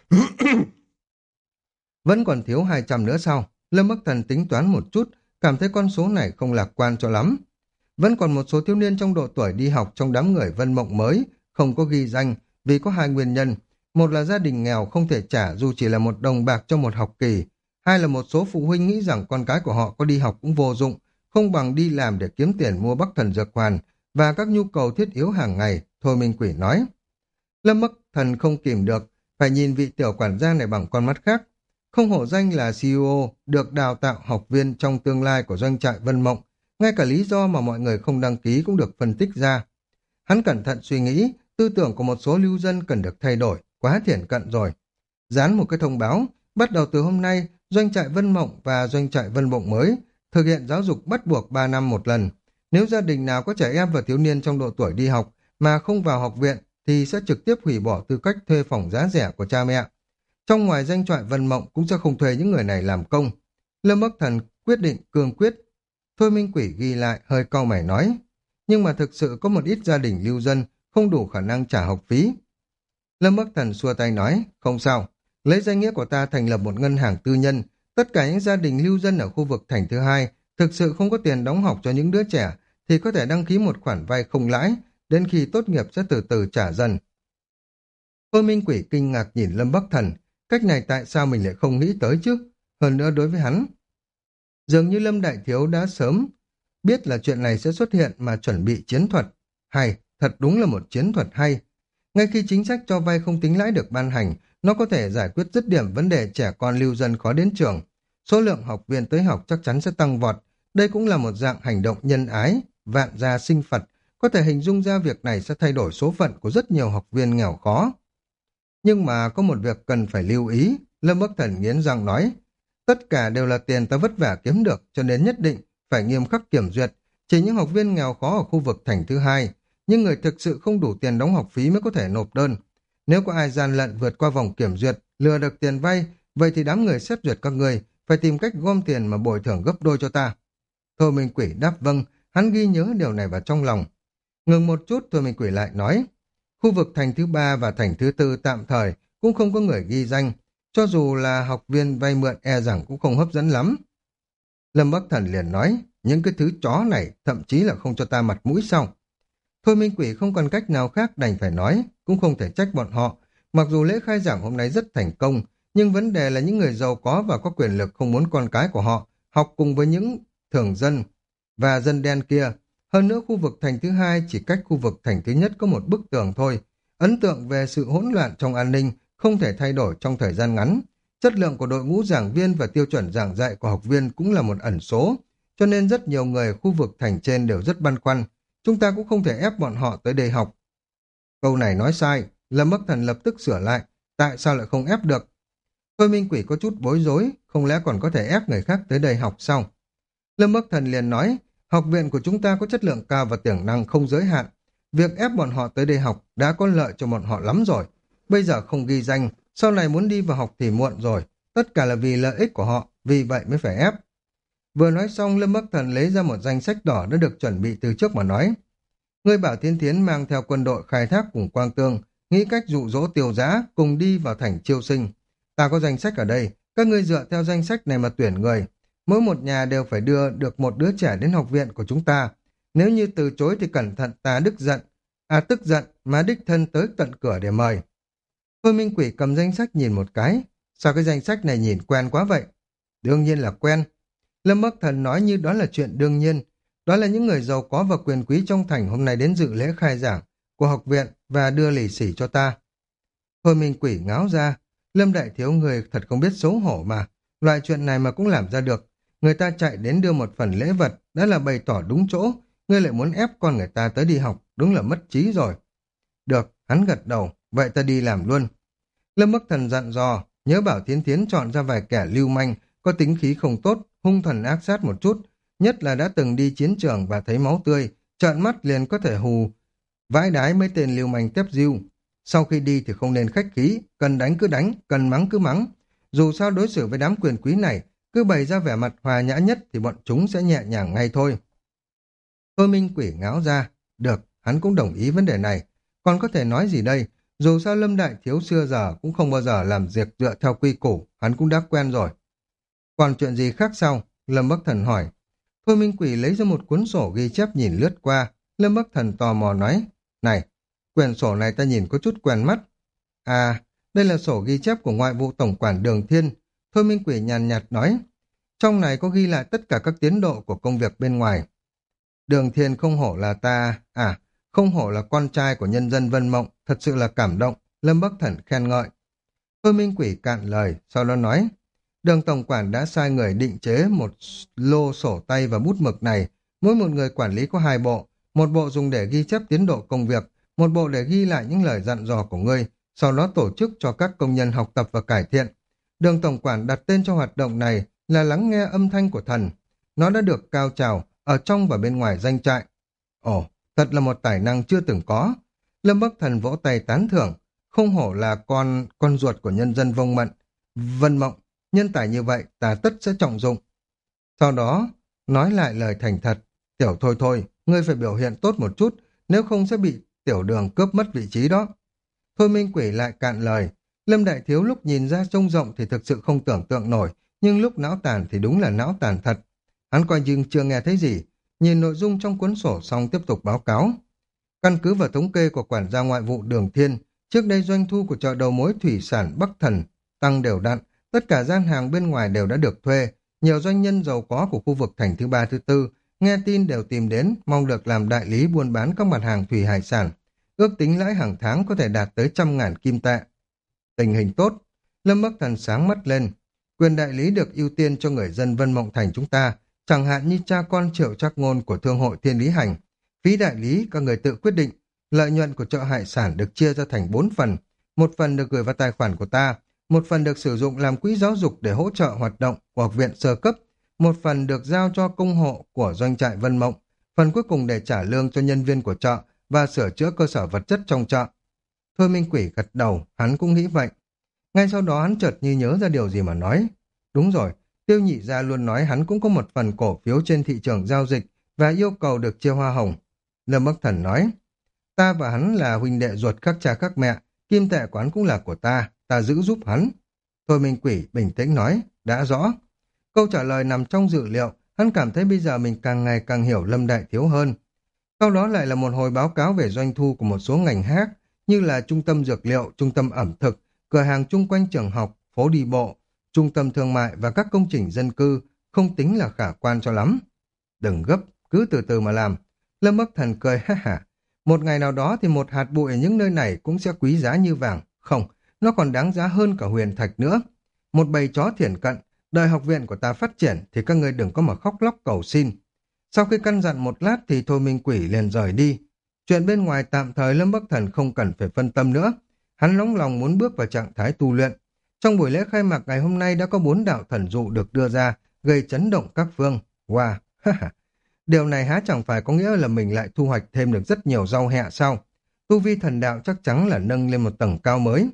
Vẫn còn thiếu hai trăm nữa sao? Lâm Bắc Thần tính toán một chút, cảm thấy con số này không lạc quan cho lắm. Vẫn còn một số thiếu niên trong độ tuổi đi học trong đám người Vân Mộng mới, không có ghi danh, vì có hai nguyên nhân. Một là gia đình nghèo không thể trả dù chỉ là một đồng bạc cho một học kỳ. Hai là một số phụ huynh nghĩ rằng con cái của họ có đi học cũng vô dụng, không bằng đi làm để kiếm tiền mua Bắc Thần Dược Hoàn và các nhu cầu thiết yếu hàng ngày, Thôi Minh Quỷ nói. Lâm Bắc Thần không kìm được, phải nhìn vị tiểu quản gia này bằng con mắt khác. Không hổ danh là xê e ô, được đào tạo học viên trong tương lai của doanh trại Vân Mộng, ngay cả lý do mà mọi người không đăng ký cũng được phân tích ra. Hắn cẩn thận suy nghĩ, tư tưởng của một số lưu dân cần được thay đổi, quá thiển cận rồi. Dán một cái thông báo, bắt đầu từ hôm nay, doanh trại Vân Mộng và doanh trại Vân Mộng mới thực hiện giáo dục bắt buộc ba năm một lần. Nếu gia đình nào có trẻ em và thiếu niên trong độ tuổi đi học mà không vào học viện thì sẽ trực tiếp hủy bỏ tư cách thuê phòng giá rẻ của cha mẹ. Trong ngoài doanh trại Vân Mộng cũng sẽ không thuê những người này làm công. Lâm Bắc Thần quyết định cương quyết. Thôi Minh Quỷ ghi lại hơi cau mày nói. Nhưng mà thực sự có một ít gia đình lưu dân không đủ khả năng trả học phí. Lâm Bắc Thần xua tay nói, không sao, lấy danh nghĩa của ta thành lập một ngân hàng tư nhân. Tất cả những gia đình lưu dân ở khu vực thành thứ hai thực sự không có tiền đóng học cho những đứa trẻ thì có thể đăng ký một khoản vay không lãi, đến khi tốt nghiệp sẽ từ từ trả dần. Thôi Minh Quỷ kinh ngạc nhìn Lâm Bắc Thần, cách này tại sao mình lại không nghĩ tới chứ? Hơn nữa đối với hắn, dường như Lâm Đại Thiếu đã sớm biết là chuyện này sẽ xuất hiện mà chuẩn bị chiến thuật. Hay, thật đúng là một chiến thuật hay. Ngay khi chính sách cho vay không tính lãi được ban hành, nó có thể giải quyết dứt điểm vấn đề trẻ con lưu dân khó đến trường. Số lượng học viên tới học chắc chắn sẽ tăng vọt. Đây cũng là một dạng hành động nhân ái, vạn gia sinh Phật. Có thể hình dung ra việc này sẽ thay đổi số phận của rất nhiều học viên nghèo khó. Nhưng mà có một việc cần phải lưu ý, Lâm Bắc Thần nghiến răng nói. Tất cả đều là tiền ta vất vả kiếm được, cho nên nhất định phải nghiêm khắc kiểm duyệt. Chỉ những học viên nghèo khó ở khu vực thành thứ hai, nhưng người thực sự không đủ tiền đóng học phí mới có thể nộp đơn. Nếu có ai gian lận vượt qua vòng kiểm duyệt, lừa được tiền vay, vậy thì đám người xét duyệt các người phải tìm cách gom tiền mà bồi thường gấp đôi cho ta. Thôi Minh Quỷ đáp vâng, hắn ghi nhớ điều này vào trong lòng. Ngừng một chút, Thôi Minh Quỷ lại nói, khu vực thành thứ ba và thành thứ tư tạm thời cũng không có người ghi danh, cho dù là học viên vay mượn e rằng cũng không hấp dẫn lắm. Lâm Bắc Thần liền nói, những cái thứ chó này thậm chí là không cho ta mặt mũi sao? Thôi Minh Quỷ không còn cách nào khác đành phải nói, cũng không thể trách bọn họ. Mặc dù lễ khai giảng hôm nay rất thành công, nhưng vấn đề là những người giàu có và có quyền lực không muốn con cái của họ học cùng với những thường dân và dân đen kia. Hơn nữa khu vực thành thứ hai chỉ cách khu vực thành thứ nhất có một bức tường thôi. Ấn tượng về sự hỗn loạn trong an ninh không thể thay đổi trong thời gian ngắn. Chất lượng của đội ngũ giảng viên và tiêu chuẩn giảng dạy của học viên cũng là một ẩn số, cho nên rất nhiều người khu vực thành trên đều rất băn khoăn. Chúng ta cũng không thể ép bọn họ tới đây học. Câu này nói sai, Lâm Bắc Thần lập tức sửa lại. Tại sao lại không ép được? Thôi Minh Quỷ có chút bối rối, không lẽ còn có thể ép người khác tới đây học sao? Lâm Bắc Thần liền nói, học viện của chúng ta có chất lượng cao và tiềm năng không giới hạn. Việc ép bọn họ tới đây học đã có lợi cho bọn họ lắm rồi. Bây giờ không ghi danh, sau này muốn đi vào học thì muộn rồi. Tất cả là vì lợi ích của họ, vì vậy mới phải ép. Vừa nói xong, Lâm Bắc Thần lấy ra một danh sách đỏ đã được chuẩn bị từ trước mà nói. Ngươi bảo Thiên Thiến mang theo quân đội khai thác cùng Quang Tương, nghĩ cách dụ dỗ Tiêu Giã cùng đi vào thành chiêu sinh. Ta có danh sách ở đây, các ngươi dựa theo danh sách này mà tuyển người. Mỗi một nhà đều phải đưa được một đứa trẻ đến học viện của chúng ta. Nếu như từ chối thì cẩn thận ta đức giận, à tức giận mà đích thân tới tận cửa để mời. Thôi Minh Quỷ cầm danh sách nhìn một cái. Sao cái danh sách này nhìn quen quá vậy? Đương nhiên là quen. Lâm Bắc Thần nói như đó là chuyện đương nhiên. Đó là những người giàu có và quyền quý trong thành hôm nay đến dự lễ khai giảng của học viện và đưa lì xì cho ta. Thôi Minh Quỷ ngáo ra, Lâm Đại Thiếu người thật không biết xấu hổ mà, loại chuyện này mà cũng làm ra được. Người ta chạy đến đưa một phần lễ vật, đã là bày tỏ đúng chỗ, ngươi lại muốn ép con người ta tới đi học, đúng là mất trí rồi. Được, hắn gật đầu, vậy ta đi làm luôn. Lâm Bắc Thần dặn dò, nhớ bảo Thiến Thiến chọn ra vài kẻ lưu manh, có tính khí không tốt, hung thần ác sát một chút, nhất là đã từng đi chiến trường và thấy máu tươi, trợn mắt liền có thể hù, vãi đái mấy tên lưu manh tép diêu. Sau khi đi thì không nên khách khí, cần đánh cứ đánh, cần mắng cứ mắng. Dù sao đối xử với đám quyền quý này, cứ bày ra vẻ mặt hòa nhã nhất thì bọn chúng sẽ nhẹ nhàng ngay thôi. Thôi Minh Quỷ ngáo ra, được, hắn cũng đồng ý vấn đề này. Còn có thể nói gì đây, dù sao Lâm Đại Thiếu xưa giờ cũng không bao giờ làm việc dựa theo quy củ, hắn cũng đã quen rồi. Còn chuyện gì khác sau? Lâm Bắc Thần hỏi. Thôi Minh Quỷ lấy ra một cuốn sổ ghi chép nhìn lướt qua, Lâm Bắc Thần tò mò nói, này, quyển sổ này ta nhìn có chút quen mắt. À, đây là sổ ghi chép của ngoại vụ tổng quản Đường Thiên. Thôi Minh Quỷ nhàn nhạt nói, trong này có ghi lại tất cả các tiến độ của công việc bên ngoài. Đường Thiên không hổ là ta, à, không hổ là con trai của nhân dân Vân Mộng, thật sự là cảm động, Lâm Bắc Thần khen ngợi. Thôi Minh Quỷ cạn lời, sau đó nói, Đường tổng quản đã sai người định chế một lô sổ tay và bút mực này, mỗi một người quản lý có hai bộ, một bộ dùng để ghi chép tiến độ công việc, một bộ để ghi lại những lời dặn dò của ngươi, sau đó tổ chức cho các công nhân học tập và cải thiện. Đường tổng quản đặt tên cho hoạt động này là lắng nghe âm thanh của thần. Nó đã được cao trào ở trong và bên ngoài doanh trại. Ồ, thật là một tài năng chưa từng có. Lâm Bắc Thần vỗ tay tán thưởng, không hổ là con con ruột của nhân dân Vông Mận, Vân Mộng, nhân tài như vậy ta tất sẽ trọng dụng. Sau đó, nói lại lời thành thật, tiểu thôi thôi, ngươi phải biểu hiện tốt một chút, nếu không sẽ bị tiểu đường cướp mất vị trí đó. Thôi Minh Quỷ lại cạn lời, Lâm Đại Thiếu lúc nhìn ra trông rộng thì thực sự không tưởng tượng nổi, nhưng lúc não tàn thì đúng là não tàn thật. Hắn coi như chưa nghe thấy gì, nhìn nội dung trong cuốn sổ xong tiếp tục báo cáo. Căn cứ vào thống kê của quản gia ngoại vụ Đường Thiên, trước đây doanh thu của chợ đầu mối thủy sản Bắc Thần tăng đều đặn, tất cả gian hàng bên ngoài đều đã được thuê, nhiều doanh nhân giàu có của khu vực thành thứ ba thứ tư, nghe tin đều tìm đến, mong được làm đại lý buôn bán các mặt hàng thủy hải sản, ước tính lãi hàng tháng có thể đạt tới trăm ngàn kim tệ. Tình hình tốt, Lâm Bắc Thần sáng mắt lên, quyền đại lý được ưu tiên cho người dân Vân Mộng Thành chúng ta, chẳng hạn như cha con Triệu Trác Ngôn của Thương hội Thiên Lý Hành. Phí đại lý các người tự quyết định, lợi nhuận của chợ hải sản được chia ra thành bốn phần, một phần được gửi vào tài khoản của ta, một phần được sử dụng làm quỹ giáo dục để hỗ trợ hoạt động của học viện sơ cấp, một phần được giao cho công hộ của doanh trại Vân Mộng, phần cuối cùng để trả lương cho nhân viên của chợ và sửa chữa cơ sở vật chất trong chợ. Thôi Minh Quỷ gật đầu, hắn cũng nghĩ vậy. Ngay sau đó hắn chợt như nhớ ra điều gì mà nói. Đúng rồi, Tiêu Nhị Gia luôn nói hắn cũng có một phần cổ phiếu trên thị trường giao dịch và yêu cầu được chia hoa hồng. Lâm Bắc Thần nói, ta và hắn là huynh đệ ruột khác cha khác mẹ, kim tệ của hắn cũng là của ta, ta giữ giúp hắn. Thôi Minh Quỷ bình tĩnh nói, đã rõ. Câu trả lời nằm trong dự liệu, hắn cảm thấy bây giờ mình càng ngày càng hiểu Lâm Đại Thiếu hơn. Sau đó lại là một hồi báo cáo về doanh thu của một số ngành khác, như là trung tâm dược liệu, trung tâm ẩm thực, cửa hàng chung quanh trường học, phố đi bộ, trung tâm thương mại và các công trình dân cư, không tính là khả quan cho lắm. Đừng gấp, cứ từ từ mà làm. Lâm Bắc Thần cười ha hả. Một ngày nào đó thì một hạt bụi ở những nơi này cũng sẽ quý giá như vàng. Không, nó còn đáng giá hơn cả huyền thạch nữa. Một bầy chó thiển cận, đợi học viện của ta phát triển thì các ngươi đừng có mà khóc lóc cầu xin. Sau khi căn dặn một lát thì Thôi Minh Quỷ liền rời đi. Chuyện bên ngoài tạm thời Lâm Bắc Thần không cần phải phân tâm nữa. Hắn nóng lòng muốn bước vào trạng thái tu luyện. Trong buổi lễ khai mạc ngày hôm nay đã có bốn đạo thần dụ được đưa ra, gây chấn động các phương. Wow, điều này há chẳng phải có nghĩa là mình lại thu hoạch thêm được rất nhiều rau hẹ sao? Tu vi thần đạo chắc chắn là nâng lên một tầng cao mới.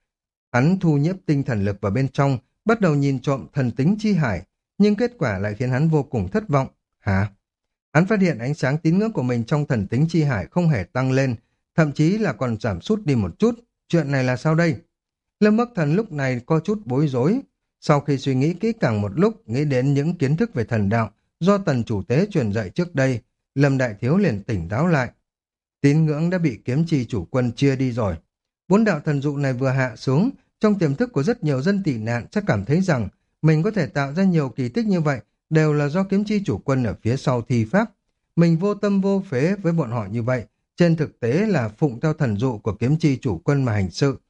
Hắn thu nhiếp tinh thần lực vào bên trong, bắt đầu nhìn trộm thần tính chi hải, nhưng kết quả lại khiến hắn vô cùng thất vọng. Hả? Hắn phát hiện ánh sáng tín ngưỡng của mình trong thần tính chi hải không hề tăng lên, thậm chí là còn giảm sút đi một chút. Chuyện này là sao đây? Lâm Bắc Thần lúc này có chút bối rối. Sau khi suy nghĩ kỹ càng một lúc, nghĩ đến những kiến thức về thần đạo do tần chủ tế truyền dạy trước đây, Lâm Đại Thiếu liền tỉnh táo lại. Tín ngưỡng đã bị kiếm chi chủ quân chia đi rồi. Bốn đạo thần dụ này vừa hạ xuống, trong tiềm thức của rất nhiều dân tị nạn sẽ cảm thấy rằng mình có thể tạo ra nhiều kỳ tích như vậy đều là do kiếm chi chủ quân ở phía sau thi pháp. Mình vô tâm vô phế với bọn họ như vậy, trên thực tế là phụng theo thần dụ của kiếm chi chủ quân mà hành sự.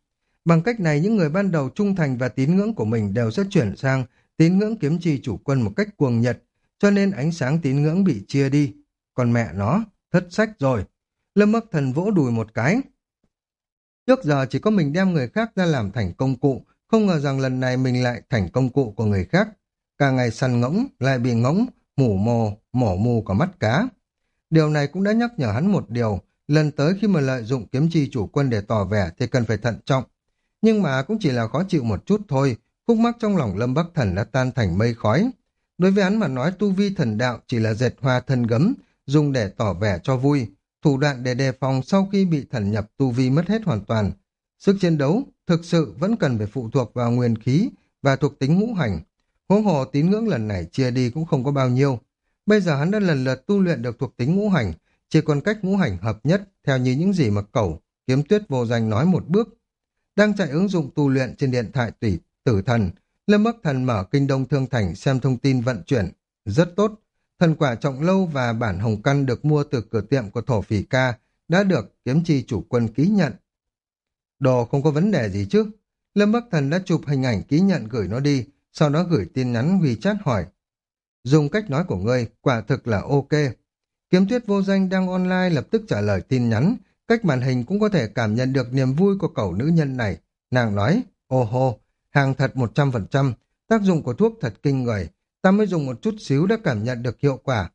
Bằng cách này, những người ban đầu trung thành và tín ngưỡng của mình đều sẽ chuyển sang tín ngưỡng kiếm chi chủ quân một cách cuồng nhiệt, cho nên ánh sáng tín ngưỡng bị chia đi. Còn mẹ nó, thất sách rồi. Lâm Bắc Thần vỗ đùi một cái. Trước giờ chỉ có mình đem người khác ra làm thành công cụ, không ngờ rằng lần này mình lại thành công cụ của người khác. Cả ngày săn ngỗng, lại bị ngỗng, mủ mồ, mổ mù cả mắt cá. Điều này cũng đã nhắc nhở hắn một điều, lần tới khi mà lợi dụng kiếm chi chủ quân để tỏ vẻ thì cần phải thận trọng. Nhưng mà cũng chỉ là khó chịu một chút thôi, khúc mắc trong lòng Lâm Bắc Thần đã tan thành mây khói. Đối với hắn mà nói, tu vi thần đạo chỉ là dệt hoa thân gấm, dùng để tỏ vẻ cho vui, thủ đoạn để đề phòng sau khi bị thần nhập tu vi mất hết hoàn toàn. Sức chiến đấu thực sự vẫn cần phải phụ thuộc vào nguyên khí và thuộc tính ngũ hành. Huống hồ tín ngưỡng lần này chia đi cũng không có bao nhiêu. Bây giờ hắn đã lần lượt tu luyện được thuộc tính ngũ hành, chỉ còn cách ngũ hành hợp nhất theo như những gì mà Cẩu, Kiếm Tuyết Vô Danh nói một bước. Đang chạy ứng dụng tu luyện trên điện thoại tùy tử thần, Lâm Bắc Thần mở Kinh Đông Thương Thành xem thông tin vận chuyển. Rất tốt. Thần quả trọng lâu và bản hồng căn được mua từ cửa tiệm của thổ phỉ ca đã được kiếm chi chủ quân ký nhận. Đồ không có vấn đề gì chứ? Lâm Bắc Thần đã chụp hình ảnh ký nhận gửi nó đi, sau đó gửi tin nhắn WeChat hỏi. Dùng cách nói của ngươi, quả thực là ok. Kiếm Tuyết Vô Danh đang online lập tức trả lời tin nhắn, cách màn hình cũng có thể cảm nhận được niềm vui của cậu nữ nhân này. Nàng nói, ô hô, hàng thật một trăm phần trăm, tác dụng của thuốc thật kinh người, ta mới dùng một chút xíu đã cảm nhận được hiệu quả.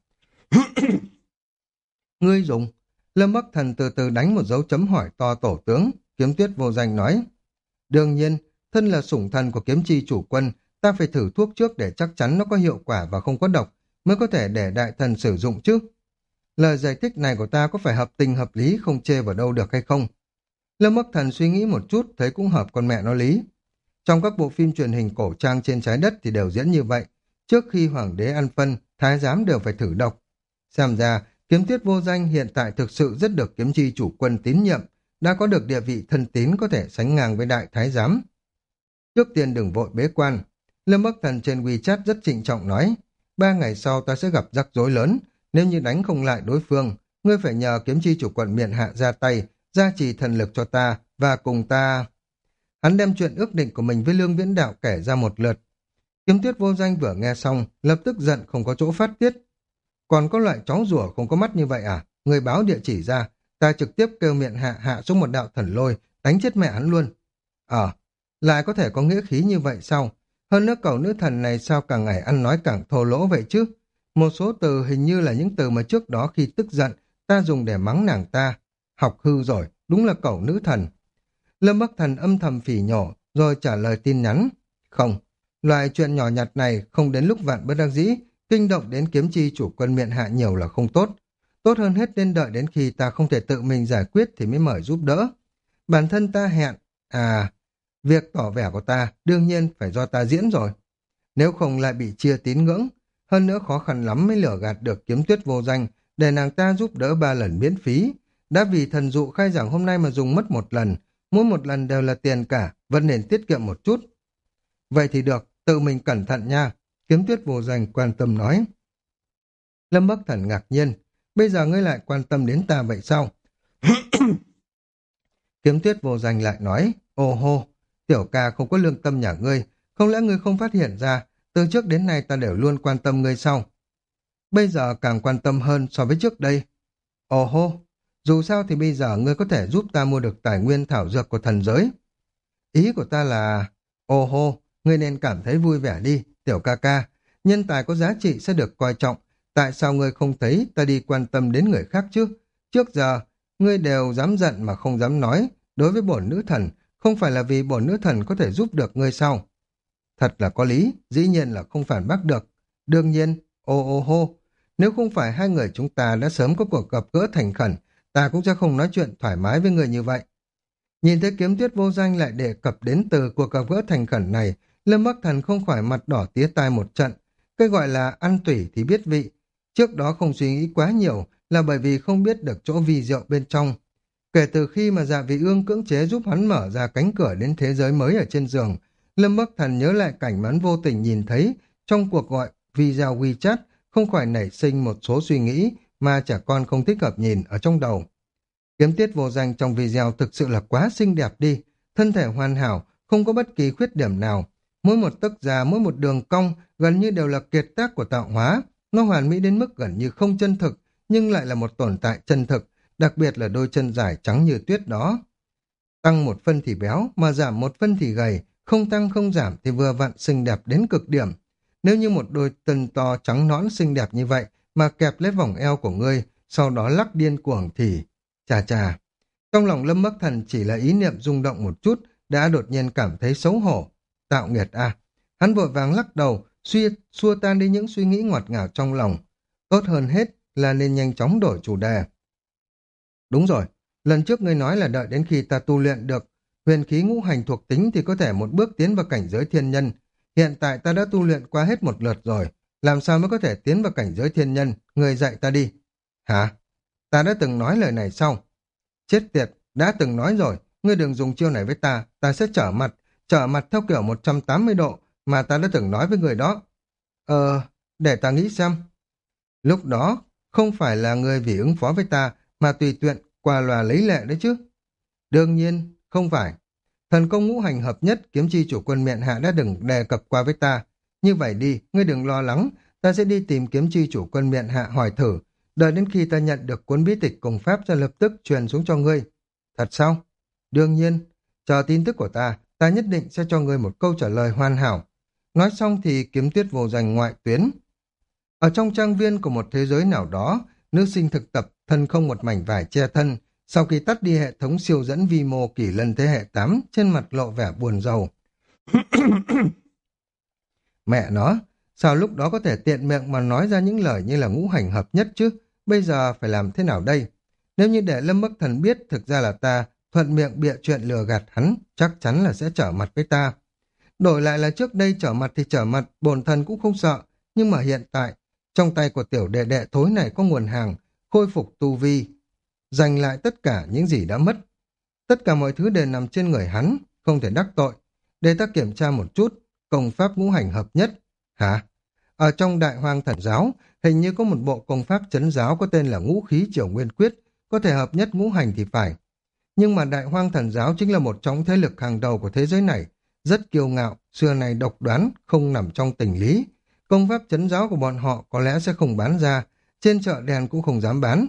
Ngươi dùng? Lâm Bắc Thần từ từ đánh một dấu chấm hỏi to tổ tướng. Kiếm Tuyết Vô Danh nói, đương nhiên, thân là sủng thần của kiếm chi chủ quân, ta phải thử thuốc trước để chắc chắn nó có hiệu quả và không có độc, mới có thể để đại thần sử dụng chứ. Lời giải thích này của ta có phải hợp tình hợp lý, không chê vào đâu được hay không? Lâm Bắc Thần suy nghĩ một chút, thấy cũng hợp con mẹ nó lý. Trong các bộ phim truyền hình cổ trang trên trái đất thì đều diễn như vậy. Trước khi hoàng đế ăn phân, thái giám đều phải thử độc. Xem ra, Kiếm Tuyết Vô Danh hiện tại thực sự rất được kiếm chi chủ quân tín nhiệm, đã có được địa vị thân tín có thể sánh ngang với đại thái giám. Trước tiên đừng vội bế quan. Lâm Bắc Thần trên WeChat rất trịnh trọng nói, ba ngày sau ta sẽ gặp rắc rối lớn, nếu như đánh không lại đối phương, ngươi phải nhờ kiếm chi chủ quận miện hạ ra tay, gia trì thần lực cho ta, và cùng ta... Hắn đem chuyện ước định của mình với Lương Viễn Đạo kể ra một lượt. Kiếm Tuyết Vô Danh vừa nghe xong, lập tức giận không có chỗ phát tiết. Còn có loại chó rủa không có mắt như vậy à? Người báo địa chỉ ra, ta trực tiếp kêu miệng hạ hạ xuống một đạo thần lôi, đánh chết mẹ hắn luôn. Ờ, lại có thể có nghĩa khí như vậy sao? Hơn nữa cậu nữ thần này sao càng ngày ăn nói càng thô lỗ vậy chứ? Một số từ hình như là những từ mà trước đó khi tức giận, ta dùng để mắng nàng ta. Học hư rồi, đúng là cậu nữ thần. Lâm Bắc Thần âm thầm phỉ nhổ, rồi trả lời tin nhắn. Không, loại chuyện nhỏ nhặt này không đến lúc vạn bất đắc dĩ, kinh động đến kiếm chi chủ quân miện hạ nhiều là không tốt. Tốt hơn hết nên đợi đến khi ta không thể tự mình giải quyết thì mới mời giúp đỡ. Bản thân ta hẹn, à, việc tỏ vẻ của ta đương nhiên phải do ta diễn rồi. Nếu không lại bị chia tín ngưỡng, hơn nữa khó khăn lắm mới lừa gạt được Kiếm Tuyết Vô Danh để nàng ta giúp đỡ ba lần miễn phí. Đã vì thần dụ khai giảng hôm nay mà dùng mất một lần, mỗi một lần đều là tiền cả, vẫn nên tiết kiệm một chút. Vậy thì được, tự mình cẩn thận nha, Kiếm Tuyết Vô Danh quan tâm nói. Lâm Bắc Thần ngạc nhiên, bây giờ ngươi lại quan tâm đến ta vậy sao? Kiếm Tuyết Vô Danh lại nói, ô hô, tiểu ca không có lương tâm nhà ngươi, không lẽ ngươi không phát hiện ra, từ trước đến nay ta đều luôn quan tâm ngươi sao? Bây giờ càng quan tâm hơn so với trước đây. Ồ hô, dù sao thì bây giờ ngươi có thể giúp ta mua được tài nguyên thảo dược của thần giới. Ý của ta là, ồ hô, ngươi nên cảm thấy vui vẻ đi, tiểu ca ca, nhân tài có giá trị sẽ được coi trọng, tại sao ngươi không thấy ta đi quan tâm đến người khác chứ? Trước giờ, ngươi đều dám giận mà không dám nói, đối với bổn nữ thần, không phải là vì bổn nữ thần có thể giúp được ngươi sao? Thật là có lý, dĩ nhiên là không phản bác được. Đương nhiên, ô ô hô, nếu không phải hai người chúng ta đã sớm có cuộc gặp gỡ thành khẩn, ta cũng sẽ không nói chuyện thoải mái với người như vậy. Nhìn thấy Kiếm Tuyết Vô Danh lại đề cập đến từ cuộc gặp gỡ thành khẩn này, Lâm Bắc Thần không khỏi mặt đỏ tía tai một trận. Cái gọi là ăn tủy thì biết vị. Trước đó không suy nghĩ quá nhiều là bởi vì không biết được chỗ vi diệu bên trong. Kể từ khi mà Dạ Vị Ương cưỡng chế giúp hắn mở ra cánh cửa đến thế giới mới ở trên giường, Lâm Bắc Thần nhớ lại cảnh mà hắn vô tình nhìn thấy trong cuộc gọi video WeChat, không khỏi nảy sinh một số suy nghĩ mà trẻ con không thích hợp nhìn ở trong đầu. Kiếm Tuyết Vô Danh trong video thực sự là quá xinh đẹp đi, thân thể hoàn hảo, không có bất kỳ khuyết điểm nào. Mỗi một tấc da, mỗi một đường cong gần như đều là kiệt tác của tạo hóa. Nó hoàn mỹ đến mức gần như không chân thực, nhưng lại là một tồn tại chân thực, đặc biệt là đôi chân dài trắng như tuyết đó. Tăng một phân thì béo, mà giảm một phân thì gầy, không tăng không giảm thì vừa vặn xinh đẹp đến cực điểm. Nếu như một đôi chân to trắng nõn xinh đẹp như vậy mà kẹp lấy vòng eo của ngươi, sau đó lắc điên cuồng thì... Chà chà, trong lòng Lâm Bắc Thần chỉ là ý niệm rung động một chút, đã đột nhiên cảm thấy xấu hổ. Tạo nghiệt à? Hắn vội vàng lắc đầu, suy xua tan đi những suy nghĩ ngọt ngào trong lòng. Tốt hơn hết là nên nhanh chóng đổi chủ đề. Đúng rồi, lần trước ngươi nói là đợi đến khi ta tu luyện được huyền khí ngũ hành thuộc tính thì có thể một bước tiến vào cảnh giới thiên nhân. Hiện tại ta đã tu luyện qua hết một lượt rồi, làm sao mới có thể tiến vào cảnh giới thiên nhân, ngươi dạy ta đi. Hả? Ta đã từng nói lời này sao? Chết tiệt, đã từng nói rồi, ngươi đừng dùng chiêu này với ta, ta sẽ trở mặt, trở mặt theo kiểu một trăm tám mươi độ mà ta đã từng nói với người đó. Ờ, để ta nghĩ xem. Lúc đó, không phải là ngươi vì ứng phó với ta mà tùy tiện qua loa lấy lệ đấy chứ. Đương nhiên, không phải. Thần công ngũ hành hợp nhất kiếm chi chủ quân miện hạ đã đừng đề cập qua với ta. Như vậy đi, ngươi đừng lo lắng, ta sẽ đi tìm kiếm chi chủ quân miện hạ hỏi thử, đợi đến khi ta nhận được cuốn bí tịch cùng pháp sẽ lập tức truyền xuống cho ngươi. Thật sao? Đương nhiên, chờ tin tức của ta, ta nhất định sẽ cho ngươi một câu trả lời hoàn hảo. Nói xong thì kiếm tuyết vô danh ngoại tuyến. Ở trong trang viên của một thế giới nào đó, nữ sinh thực tập thân không một mảnh vải che thân, sau khi tắt đi hệ thống siêu dẫn vi mô kỷ lân thế hệ tám, trên mặt lộ vẻ buồn rầu. Mẹ nó, sao lúc đó có thể tiện miệng mà nói ra những lời như là ngũ hành hợp nhất chứ? Bây giờ phải làm thế nào đây? Nếu như để Lâm Bắc Thần biết thực ra là ta thuận miệng bịa chuyện lừa gạt hắn, chắc chắn là sẽ trở mặt với ta. Đổi lại là trước đây trở mặt thì trở mặt, bổn thần cũng không sợ. Nhưng mà hiện tại, trong tay của tiểu đệ đệ thối này có nguồn hàng, khôi phục tu vi, giành lại tất cả những gì đã mất. Tất cả mọi thứ đều nằm trên người hắn, không thể đắc tội. Để ta kiểm tra một chút, công pháp ngũ hành hợp nhất. Hả? Ở trong Đại Hoang Thần Giáo, hình như có một bộ công pháp trấn giáo có tên là Ngũ Khí Triều Nguyên Quyết, có thể hợp nhất ngũ hành thì phải. Nhưng mà Đại Hoang Thần Giáo chính là một trong thế lực hàng đầu của thế giới này, rất kiêu ngạo, xưa này độc đoán, không nằm trong tình lý. Công pháp trấn giáo của bọn họ có lẽ sẽ không bán ra, trên chợ đen cũng không dám bán.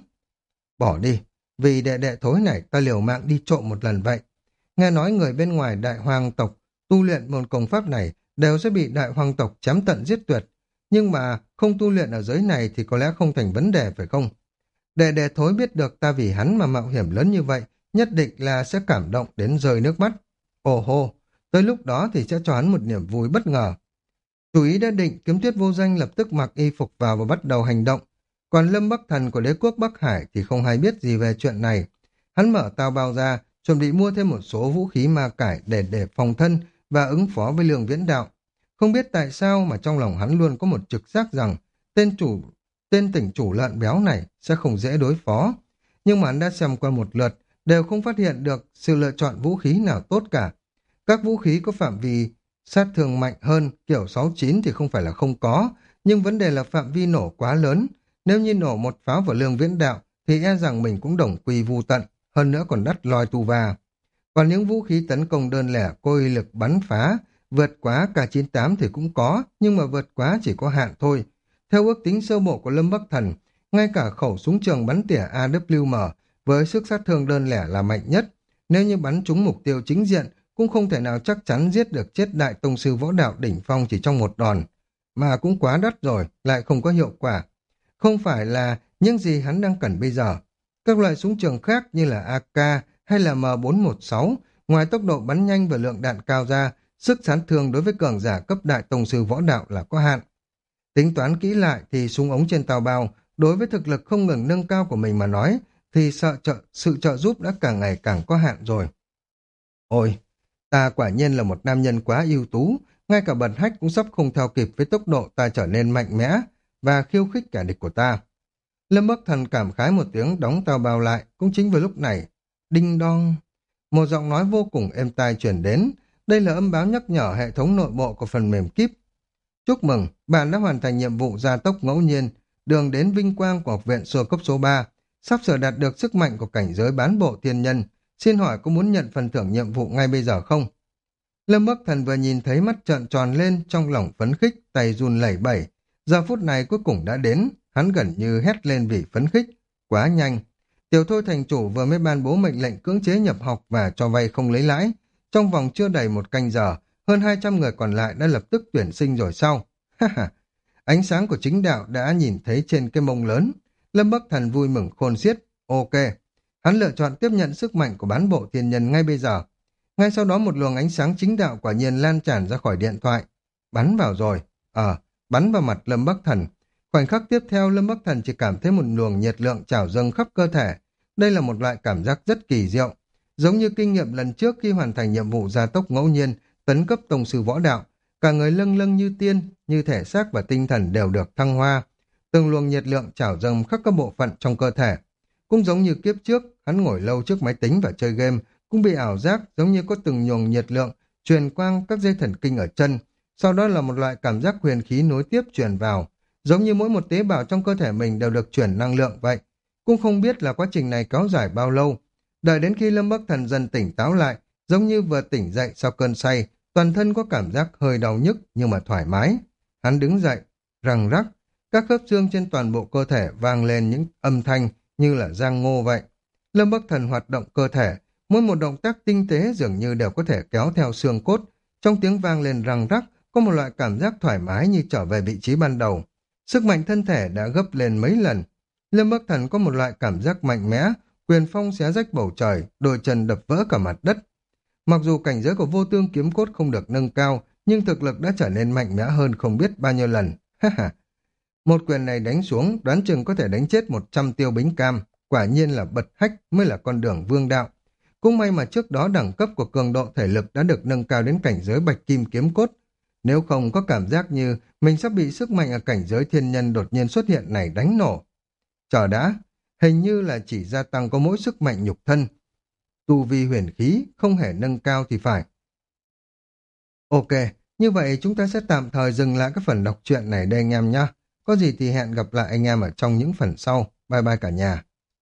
Bỏ đi, vì đệ đệ thối này ta liều mạng đi trộm một lần vậy. Nghe nói người bên ngoài Đại Hoang tộc tu luyện một công pháp này đều sẽ bị Đại Hoang tộc chém tận giết tuyệt. Nhưng mà không tu luyện ở giới này thì có lẽ không thành vấn đề phải không? Đệ đệ thối biết được ta vì hắn mà mạo hiểm lớn như vậy, nhất định là sẽ cảm động đến rơi nước mắt. Ồ hô, tới lúc đó thì sẽ cho hắn một niềm vui bất ngờ. Chủ ý đã định, Kiếm Tuyết vô danh lập tức mặc y phục vào và bắt đầu hành động. Còn Lâm Bắc Thần của đế quốc Bắc Hải thì không hay biết gì về chuyện này. Hắn mở tao bao ra, chuẩn bị mua thêm một số vũ khí ma cải để để phòng thân và ứng phó với Lương Viễn Đạo. Không biết tại sao mà trong lòng hắn luôn có một trực giác rằng tên chủ tên tỉnh chủ lợn béo này sẽ không dễ đối phó. Nhưng mà hắn đã xem qua một lượt, đều không phát hiện được sự lựa chọn vũ khí nào tốt cả. Các vũ khí có phạm vi sát thương mạnh hơn, kiểu sáu chín thì không phải là không có, nhưng vấn đề là phạm vi nổ quá lớn. Nếu như nổ một pháo vào Lương Viễn Đạo thì e rằng mình cũng đồng quy vu tận, hơn nữa còn đắt loi tu va. Còn những vũ khí tấn công đơn lẻ có uy lực bắn phá, vượt quá K chín tám thì cũng có, nhưng mà vượt quá chỉ có hạn thôi. Theo ước tính sơ bộ của Lâm Bắc Thần, ngay cả khẩu súng trường bắn tỉa A W M với sức sát thương đơn lẻ là mạnh nhất. Nếu như bắn trúng mục tiêu chính diện, cũng không thể nào chắc chắn giết được chết đại tông sư võ đạo đỉnh phong chỉ trong một đòn. Mà cũng quá đắt rồi, lại không có hiệu quả. Không phải là những gì hắn đang cần bây giờ. Các loại súng trường khác như là A K hay là M bốn một sáu, ngoài tốc độ bắn nhanh và lượng đạn cao ra, sức sát thương đối với cường giả cấp đại tông sư võ đạo là có hạn. Tính toán kỹ lại thì súng ống trên tàu bao, đối với thực lực không ngừng nâng cao của mình mà nói, thì sợ trợ, sự trợ giúp đã càng ngày càng có hạn rồi. Ôi, ta quả nhiên là một nam nhân quá ưu tú, ngay cả bật hách cũng sắp không theo kịp với tốc độ ta trở nên mạnh mẽ và khiêu khích kẻ địch của ta. Lâm Bắc Thần cảm khái một tiếng đóng tàu bao lại, cũng chính vào lúc này. Đinh đong, một giọng nói vô cùng êm tai truyền đến. Đây là âm báo nhắc nhở hệ thống nội bộ của phần mềm kíp. Chúc mừng, bạn đã hoàn thành nhiệm vụ gia tốc ngẫu nhiên, đường đến vinh quang của học viện sơ cấp số ba, sắp sửa đạt được sức mạnh của cảnh giới bán bộ thiên nhân, Xin hỏi có muốn nhận phần thưởng nhiệm vụ ngay bây giờ không? Lâm Bắc Thần vừa nhìn thấy mắt trợn tròn lên, trong lòng phấn khích, tay run lẩy bẩy. Giờ phút này cuối cùng đã đến, hắn gần như hét lên vì phấn khích. Quá nhanh. Tiểu Thôi thành chủ vừa mới ban bố mệnh lệnh cưỡng chế nhập học và cho vay không lấy lãi. Trong vòng chưa đầy một canh giờ, hơn hai trăm người còn lại đã lập tức tuyển sinh rồi sao? Ha ha. Ánh sáng của chính đạo đã nhìn thấy trên cái mông lớn. Lâm Bắc Thần vui mừng khôn xiết. Ok. Hắn lựa chọn tiếp nhận sức mạnh của bán bộ thiên nhân ngay bây giờ. Ngay sau đó một luồng ánh sáng chính đạo quả nhiên lan tràn ra khỏi điện thoại. Bắn vào rồi. Ờ, bắn vào mặt Lâm Bắc Thần. Khoảnh khắc tiếp theo Lâm Bắc Thần chỉ cảm thấy một luồng nhiệt lượng trào dâng khắp cơ thể. Đây là một loại cảm giác rất kỳ diệu. Giống như kinh nghiệm lần trước khi hoàn thành nhiệm vụ gia tốc ngẫu nhiên, tấn cấp tông sư võ đạo. Cả người lâng lâng như tiên, như thể xác và tinh thần đều được thăng hoa. Từng luồng nhiệt lượng trào dâng khắp các bộ phận trong cơ thể. Cũng giống như kiếp trước, hắn ngồi lâu trước máy tính và chơi game, cũng bị ảo giác giống như có từng luồng nhiệt lượng truyền quang các dây thần kinh ở chân, sau đó là một loại cảm giác huyền khí nối tiếp truyền vào, giống như mỗi một tế bào trong cơ thể mình đều được truyền năng lượng vậy. Cũng không biết là quá trình này kéo dài bao lâu. Đợi đến khi Lâm Bắc Thần dần tỉnh táo lại, giống như vừa tỉnh dậy sau cơn say, toàn thân có cảm giác hơi đau nhức nhưng mà thoải mái. Hắn đứng dậy, răng rắc, các khớp xương trên toàn bộ cơ thể vang lên những âm thanh như là giang ngô vậy. Lâm Bắc Thần hoạt động cơ thể, mỗi một động tác tinh tế dường như đều có thể kéo theo xương cốt. Trong tiếng vang lên răng rắc, có một loại cảm giác thoải mái như trở về vị trí ban đầu. Sức mạnh thân thể đã gấp lên mấy lần. Lâm Bắc Thần có một loại cảm giác mạnh mẽ, quyền phong xé rách bầu trời, đôi chân đập vỡ cả mặt đất. Mặc dù cảnh giới của vô tương kiếm cốt không được nâng cao, nhưng thực lực đã trở nên mạnh mẽ hơn không biết bao nhiêu lần. Ha ha. Một quyền này đánh xuống, đoán chừng có thể đánh chết một trăm tiêu bính cam. Quả nhiên là bật hách mới là con đường vương đạo. Cũng may mà trước đó đẳng cấp của cường độ thể lực đã được nâng cao đến cảnh giới bạch kim kiếm cốt. Nếu không có cảm giác như mình sắp bị sức mạnh ở cảnh giới thiên nhân đột nhiên xuất hiện này đánh nổ. Chờ đã, hình như là chỉ gia tăng có mỗi sức mạnh nhục thân. Tu vi huyền khí không hề nâng cao thì phải. Ok, như vậy chúng ta sẽ tạm thời dừng lại cái phần đọc truyện này đây anh em nhé. Có gì thì hẹn gặp lại anh em ở trong những phần sau. Bye bye cả nhà.